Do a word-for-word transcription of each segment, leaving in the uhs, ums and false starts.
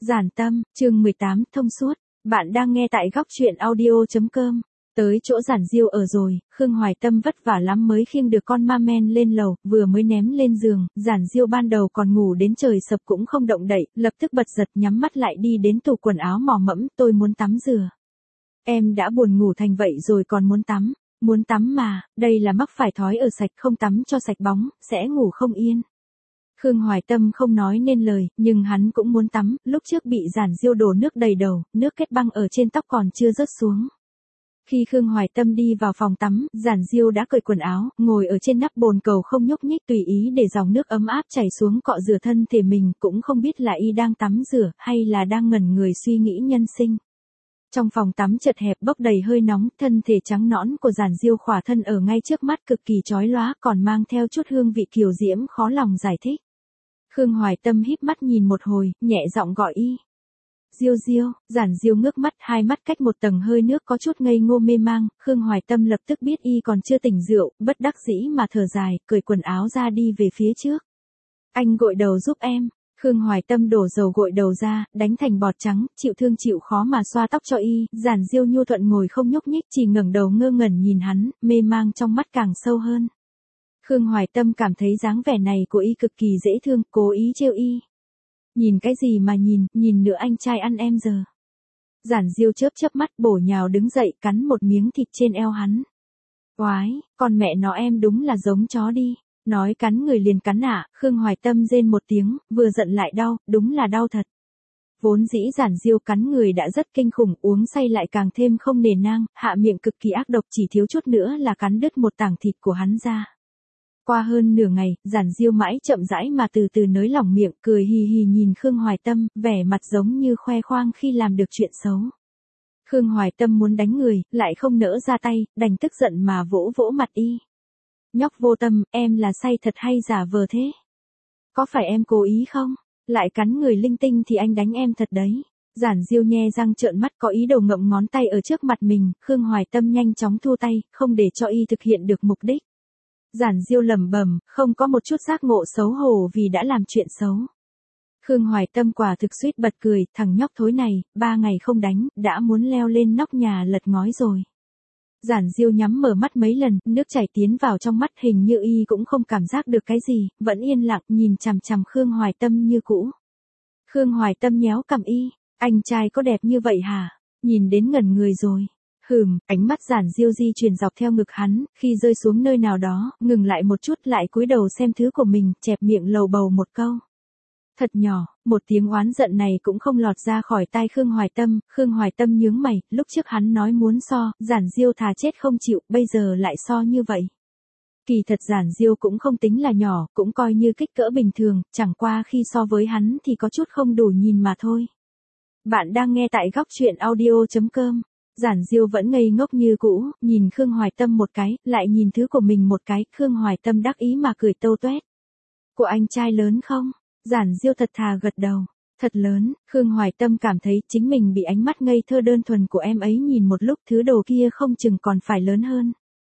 Giản tâm, chương mười tám, thông suốt. Bạn đang nghe tại góc truyện audio chấm com. Tới chỗ Giản Diêu ở rồi, Khương Hoài Tâm vất vả lắm mới khiêng được con ma men lên lầu, vừa mới ném lên giường, Giản Diêu ban đầu còn ngủ đến trời sập cũng không động đậy, lập tức bật giật nhắm mắt lại đi đến tủ quần áo mò mẫm, tôi muốn tắm rửa. Em đã buồn ngủ thành vậy rồi còn muốn tắm, muốn tắm mà, đây là mắc phải thói ở sạch không tắm cho sạch bóng, sẽ ngủ không yên. Khương Hoài Tâm không nói nên lời, nhưng hắn cũng muốn tắm, lúc trước bị Giản Diêu đổ nước đầy đầu, nước kết băng ở trên tóc còn chưa rớt xuống. Khi Khương Hoài Tâm đi vào phòng tắm, Giản Diêu đã cởi quần áo, ngồi ở trên nắp bồn cầu không nhúc nhích tùy ý để dòng nước ấm áp chảy xuống cọ rửa thân thể mình, cũng không biết là y đang tắm rửa, hay là đang ngẩn người suy nghĩ nhân sinh. Trong phòng tắm chật hẹp bốc đầy hơi nóng, thân thể trắng nõn của Giản Diêu khỏa thân ở ngay trước mắt cực kỳ chói lóa, còn mang theo chút hương vị kiều diễm khó lòng giải thích. Khương Hoài Tâm híp mắt nhìn một hồi, nhẹ giọng gọi y. Diêu Diêu, Giản Diêu ngước mắt, hai mắt cách một tầng hơi nước có chút ngây ngô mê mang, Khương Hoài Tâm lập tức biết y còn chưa tỉnh rượu, bất đắc dĩ mà thở dài, cởi quần áo ra đi về phía trước. Anh gội đầu giúp em. Khương Hoài Tâm đổ dầu gội đầu ra, đánh thành bọt trắng, chịu thương chịu khó mà xoa tóc cho y, Giản Diêu nhu thuận ngồi không nhúc nhích, chỉ ngẩng đầu ngơ ngẩn nhìn hắn, mê mang trong mắt càng sâu hơn. Khương Hoài Tâm cảm thấy dáng vẻ này của y cực kỳ dễ thương, cố ý trêu y. Nhìn cái gì mà nhìn, nhìn nữa anh trai ăn em giờ. Giản Diêu chớp chớp mắt bổ nhào đứng dậy cắn một miếng thịt trên eo hắn. Oái, con mẹ nó em đúng là giống chó đi. Nói cắn người liền cắn ạ, à, Khương Hoài Tâm rên một tiếng, vừa giận lại đau, đúng là đau thật. Vốn dĩ Giản Diêu cắn người đã rất kinh khủng, uống say lại càng thêm không nề nang, hạ miệng cực kỳ ác độc, chỉ thiếu chút nữa là cắn đứt một tảng thịt của hắn ra. Qua hơn nửa ngày, Giản Diêu mãi chậm rãi mà từ từ nới lỏng miệng, cười hì hì nhìn Khương Hoài Tâm, vẻ mặt giống như khoe khoang khi làm được chuyện xấu. Khương Hoài Tâm muốn đánh người, lại không nỡ ra tay, đành tức giận mà vỗ vỗ mặt y. Nhóc vô tâm, em là say thật hay giả vờ thế? Có phải em cố ý không? Lại cắn người linh tinh thì anh đánh em thật đấy. Giản Diêu nhe răng trợn mắt có ý đồ ngậm ngón tay ở trước mặt mình, Khương Hoài Tâm nhanh chóng thu tay, không để cho y thực hiện được mục đích. Giản Diêu lẩm bẩm, không có một chút giác ngộ xấu hổ vì đã làm chuyện xấu. Khương Hoài Tâm quả thực suýt bật cười, thằng nhóc thối này, ba ngày không đánh, đã muốn leo lên nóc nhà lật ngói rồi. Giản Diêu nhắm mở mắt mấy lần, nước chảy tiến vào trong mắt, hình như y cũng không cảm giác được cái gì, vẫn yên lặng nhìn chằm chằm Khương Hoài Tâm như cũ. Khương Hoài Tâm nhéo cằm y, anh trai có đẹp như vậy hả? Nhìn đến ngẩn người rồi. Hừm, ánh mắt Giản Diêu di chuyển dọc theo ngực hắn, khi rơi xuống nơi nào đó, ngừng lại một chút lại cúi đầu xem thứ của mình, chẹp miệng lầu bầu một câu. Thật nhỏ, một tiếng oán giận này cũng không lọt ra khỏi tai Khương Hoài Tâm, Khương Hoài Tâm nhướng mày, lúc trước hắn nói muốn so, Giản Diêu thà chết không chịu, bây giờ lại so như vậy. Kỳ thật Giản Diêu cũng không tính là nhỏ, cũng coi như kích cỡ bình thường, chẳng qua khi so với hắn thì có chút không đủ nhìn mà thôi. Bạn đang nghe tại góc truyện audio chấm com. Giản Diêu vẫn ngây ngốc như cũ, nhìn Khương Hoài Tâm một cái, lại nhìn thứ của mình một cái, Khương Hoài Tâm đắc ý mà cười tâu tuét. Của anh trai lớn không? Giản Diêu thật thà gật đầu. Thật lớn, Khương Hoài Tâm cảm thấy chính mình bị ánh mắt ngây thơ đơn thuần của em ấy nhìn một lúc, thứ đồ kia không chừng còn phải lớn hơn.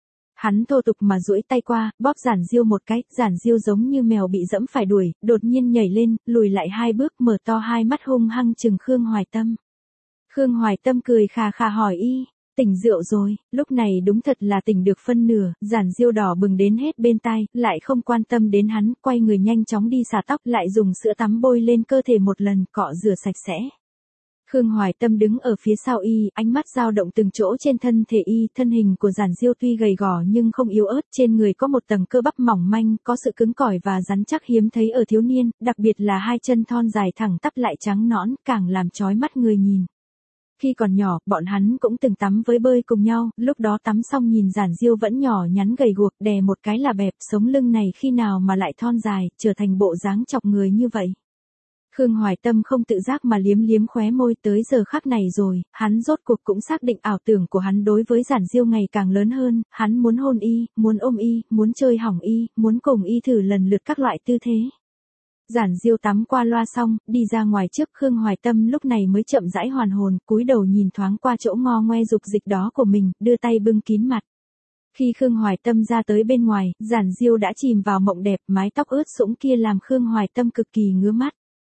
Hắn thô tục mà duỗi tay qua, bóp Giản Diêu một cái, Giản Diêu giống như mèo bị dẫm phải đuổi, đột nhiên nhảy lên, lùi lại hai bước, mở to hai mắt hung hăng trừng Khương Hoài Tâm. Khương Hoài Tâm cười khà khà hỏi y, tỉnh rượu rồi, lúc này đúng thật là tỉnh được phân nửa, Giản Diêu đỏ bừng đến hết bên tai, lại không quan tâm đến hắn, quay người nhanh chóng đi xả tóc, lại dùng sữa tắm bôi lên cơ thể một lần, cọ rửa sạch sẽ. Khương Hoài Tâm đứng ở phía sau y, ánh mắt dao động từng chỗ trên thân thể y, thân hình của Giản Diêu tuy gầy gò nhưng không yếu ớt, trên người có một tầng cơ bắp mỏng manh, có sự cứng cỏi và rắn chắc hiếm thấy ở thiếu niên, đặc biệt là hai chân thon dài thẳng tắp lại trắng nõn, càng làm chói mắt người nhìn. Khi còn nhỏ, bọn hắn cũng từng tắm với bơi cùng nhau, lúc đó tắm xong nhìn Giản Diêu vẫn nhỏ nhắn gầy guộc, đè một cái là bẹp, sống lưng này khi nào mà lại thon dài, trở thành bộ dáng chọc người như vậy. Khương Hoài Tâm không tự giác mà liếm liếm khóe môi, tới giờ khắc này rồi, hắn rốt cuộc cũng xác định ảo tưởng của hắn đối với Giản Diêu ngày càng lớn hơn, hắn muốn hôn y, muốn ôm y, muốn chơi hỏng y, muốn cùng y thử lần lượt các loại tư thế. Giản Diêu tắm qua loa xong, đi ra ngoài trước, Khương Hoài Tâm lúc này mới chậm rãi hoàn hồn, cúi đầu nhìn thoáng qua chỗ ngo ngoe dục dịch đó của mình, đưa tay bưng kín mặt. Khi Khương Hoài Tâm ra tới bên ngoài, Giản Diêu đã chìm vào mộng đẹp, mái tóc ướt sũng kia làm Khương Hoài Tâm cực kỳ ngứa mắt.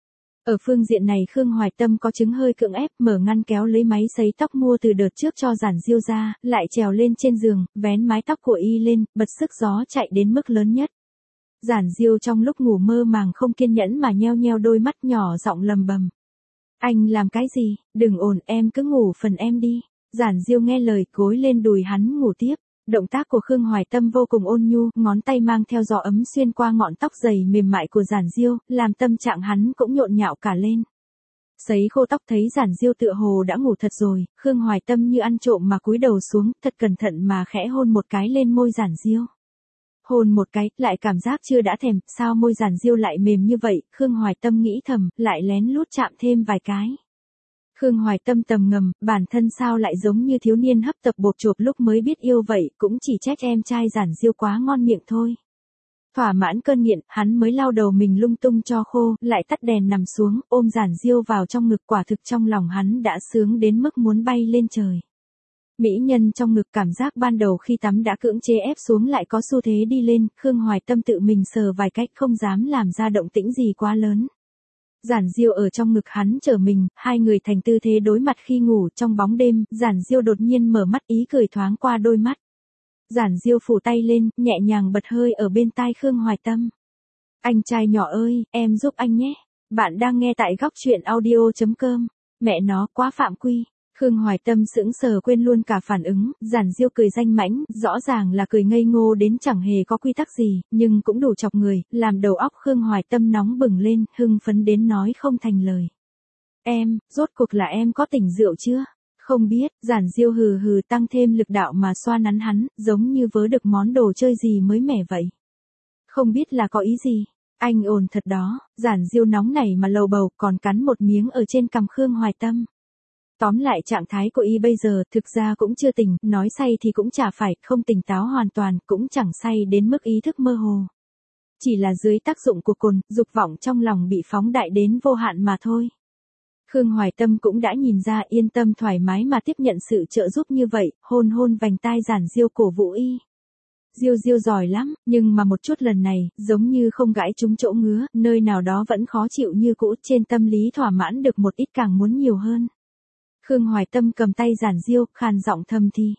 Ở phương diện này Khương Hoài Tâm có chứng hơi cưỡng ép, mở ngăn kéo lấy máy sấy tóc mua từ đợt trước cho Giản Diêu ra, lại trèo lên trên giường, vén mái tóc của y lên, bật sức gió chạy đến mức lớn nhất. Giản Diêu trong lúc ngủ mơ màng không kiên nhẫn mà nheo nheo đôi mắt nhỏ giọng lầm bầm. Anh làm cái gì, đừng ồn, em cứ ngủ phần em đi. Giản Diêu nghe lời gối lên đùi hắn ngủ tiếp. Động tác của Khương Hoài Tâm vô cùng ôn nhu, ngón tay mang theo gió ấm xuyên qua ngọn tóc dày mềm mại của Giản Diêu, làm tâm trạng hắn cũng nhộn nhạo cả lên. Sấy khô tóc thấy Giản Diêu tựa hồ đã ngủ thật rồi, Khương Hoài Tâm như ăn trộm mà cúi đầu xuống, thật cẩn thận mà khẽ hôn một cái lên môi Giản Diêu. Hôn một cái, lại cảm giác chưa đã thèm, sao môi Giản Diêu lại mềm như vậy, Khương Hoài Tâm nghĩ thầm, lại lén lút chạm thêm vài cái. Khương Hoài Tâm tầm ngầm, bản thân sao lại giống như thiếu niên hấp tập bột chộp lúc mới biết yêu vậy, cũng chỉ trách em trai Giản Diêu quá ngon miệng thôi. Thỏa mãn cơn nghiện, hắn mới lau đầu mình lung tung cho khô, lại tắt đèn nằm xuống, ôm Giản Diêu vào trong ngực, quả thực trong lòng hắn đã sướng đến mức muốn bay lên trời. Mỹ nhân trong ngực cảm giác ban đầu khi tắm đã cưỡng chế ép xuống lại có xu thế đi lên, Khương Hoài Tâm tự mình sờ vài cách không dám làm ra động tĩnh gì quá lớn. Giản Diêu ở trong ngực hắn trở mình, hai người thành tư thế đối mặt khi ngủ trong bóng đêm, Giản Diêu đột nhiên mở mắt ý cười thoáng qua đôi mắt. Giản Diêu phủ tay lên, nhẹ nhàng bật hơi ở bên tai Khương Hoài Tâm. Anh trai nhỏ ơi, em giúp anh nhé. Bạn đang nghe tại góc truyện audio chấm com. Mẹ nó quá phạm quy. Khương Hoài Tâm sững sờ quên luôn cả phản ứng, Giản Diêu cười danh mãnh, rõ ràng là cười ngây ngô đến chẳng hề có quy tắc gì, nhưng cũng đủ chọc người, làm đầu óc Khương Hoài Tâm nóng bừng lên, hưng phấn đến nói không thành lời. Em, rốt cuộc là em có tỉnh rượu chưa? Không biết, Giản Diêu hừ hừ tăng thêm lực đạo mà xoa nắn hắn, giống như vớ được món đồ chơi gì mới mẻ vậy. Không biết là có ý gì? Anh ồn thật đó, Giản Diêu nóng nảy mà lầu bầu còn cắn một miếng ở trên cằm Khương Hoài Tâm. Tóm lại trạng thái của y bây giờ thực ra cũng chưa tỉnh, nói say thì cũng chả phải, không tỉnh táo hoàn toàn, cũng chẳng say đến mức ý thức mơ hồ. Chỉ là dưới tác dụng của cồn, dục vọng trong lòng bị phóng đại đến vô hạn mà thôi. Khương Hoài Tâm cũng đã nhìn ra, yên tâm thoải mái mà tiếp nhận sự trợ giúp như vậy, hôn hôn vành tai Giản Diêu cổ vũ y. Diêu Diêu giỏi lắm, nhưng mà một chút lần này, giống như không gãi trúng chỗ ngứa, nơi nào đó vẫn khó chịu như cũ, trên tâm lý thỏa mãn được một ít càng muốn nhiều hơn. Khương Hoài Tâm cầm tay Giản Diêu, khàn giọng thầm thì.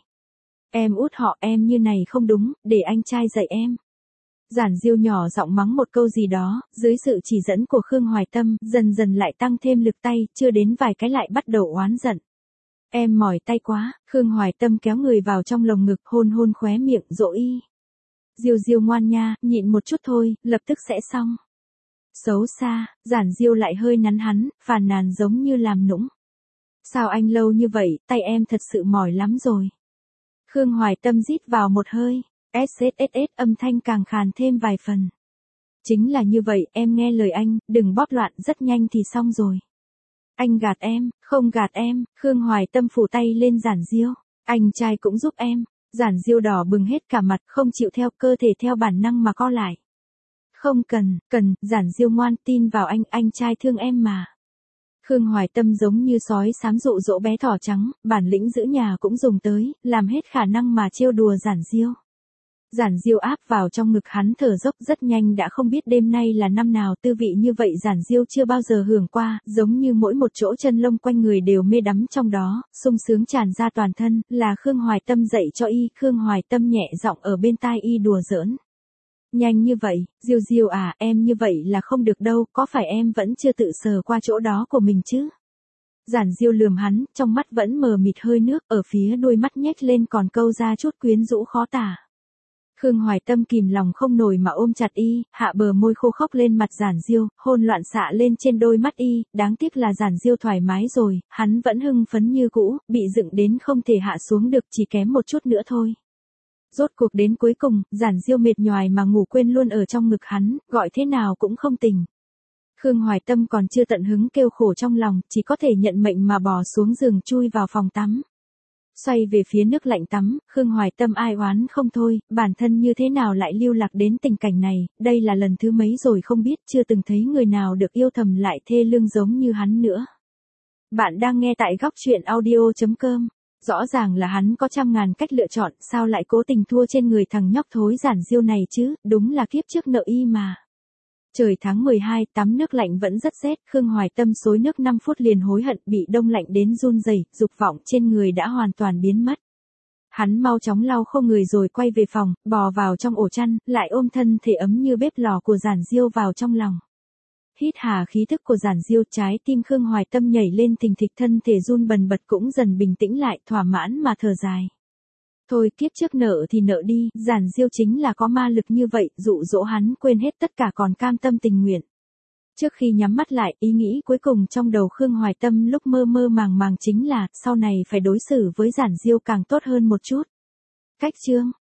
Em út họ, em như này không đúng, để anh trai dạy em. Giản Diêu nhỏ giọng mắng một câu gì đó, dưới sự chỉ dẫn của Khương Hoài Tâm, dần dần lại tăng thêm lực tay, chưa đến vài cái lại bắt đầu oán giận. Em mỏi tay quá, Khương Hoài Tâm kéo người vào trong lồng ngực, hôn hôn khóe miệng dỗ y. Diêu Diêu ngoan nha, nhịn một chút thôi, lập tức sẽ xong. Xấu xa, Giản Diêu lại hơi nắn hắn, phàn nàn giống như làm nũng. Sao anh lâu như vậy, tay em thật sự mỏi lắm rồi. Khương Hoài Tâm rít vào một hơi, ét ét ét ét âm thanh càng khàn thêm vài phần. Chính là như vậy, em nghe lời anh, đừng bóp loạn, rất nhanh thì xong rồi. Anh gạt em, không gạt em, Khương Hoài Tâm phủ tay lên Giản Diêu. Anh trai cũng giúp em. Giản Diêu đỏ bừng hết cả mặt, không chịu theo, cơ thể theo bản năng mà co lại. Không cần, cần, Giản Diêu ngoan, tin vào anh, anh trai thương em mà. Khương Hoài Tâm giống như sói xám dụ dỗ bé thỏ trắng, bản lĩnh giữ nhà cũng dùng tới, làm hết khả năng mà trêu đùa Giản Diêu. Giản Diêu áp vào trong ngực hắn thở dốc, rất nhanh đã không biết đêm nay là năm nào, tư vị như vậy Giản Diêu chưa bao giờ hưởng qua, giống như mỗi một chỗ chân lông quanh người đều mê đắm trong đó, sung sướng tràn ra toàn thân, là Khương Hoài Tâm dạy cho y, Khương Hoài Tâm nhẹ giọng ở bên tai y đùa giỡn. Nhanh như vậy, Diêu Diêu à, em như vậy là không được đâu, có phải em vẫn chưa tự sờ qua chỗ đó của mình chứ? Giản Diêu lườm hắn, trong mắt vẫn mờ mịt hơi nước, ở phía đuôi mắt nhếch lên còn câu ra chút quyến rũ khó tả. Khương Hoài Tâm kìm lòng không nổi mà ôm chặt y, hạ bờ môi khô khốc lên mặt Giản Diêu, hôn loạn xạ lên trên đôi mắt y, đáng tiếc là Giản Diêu thoải mái rồi, hắn vẫn hưng phấn như cũ, bị dựng đến không thể hạ xuống được, chỉ kém một chút nữa thôi. Rốt cuộc đến cuối cùng, Giản Diêu mệt nhoài mà ngủ quên luôn ở trong ngực hắn, gọi thế nào cũng không tỉnh. Khương Hoài Tâm còn chưa tận hứng kêu khổ trong lòng, chỉ có thể nhận mệnh mà bò xuống giường chui vào phòng tắm. Xoay về phía nước lạnh tắm, Khương Hoài Tâm ai oán không thôi, bản thân như thế nào lại lưu lạc đến tình cảnh này, đây là lần thứ mấy rồi không biết, chưa từng thấy người nào được yêu thầm lại thê lương giống như hắn nữa. Bạn đang nghe tại góc truyện audio chấm com. Rõ ràng là hắn có trăm ngàn cách lựa chọn, sao lại cố tình thua trên người thằng nhóc thối Giản Diêu này chứ, đúng là kiếp trước nợ y mà. Trời tháng mười hai, tắm nước lạnh vẫn rất rét, Khương Hoài Tâm xối nước năm phút liền hối hận bị đông lạnh đến run rẩy, dục vọng trên người đã hoàn toàn biến mất. Hắn mau chóng lau khô người rồi quay về phòng, bò vào trong ổ chăn, lại ôm thân thể ấm như bếp lò của Giản Diêu vào trong lòng. Hít hà khí thức của Giản Diêu, trái tim Khương Hoài Tâm nhảy lên thình thịch, thân thể run bần bật cũng dần bình tĩnh lại, thỏa mãn mà thở dài. Thôi kiếp trước nợ thì nợ đi, Giản Diêu chính là có ma lực như vậy, dụ dỗ hắn quên hết tất cả còn cam tâm tình nguyện. Trước khi nhắm mắt lại, ý nghĩ cuối cùng trong đầu Khương Hoài Tâm lúc mơ mơ màng màng chính là, sau này phải đối xử với Giản Diêu càng tốt hơn một chút. Cách chương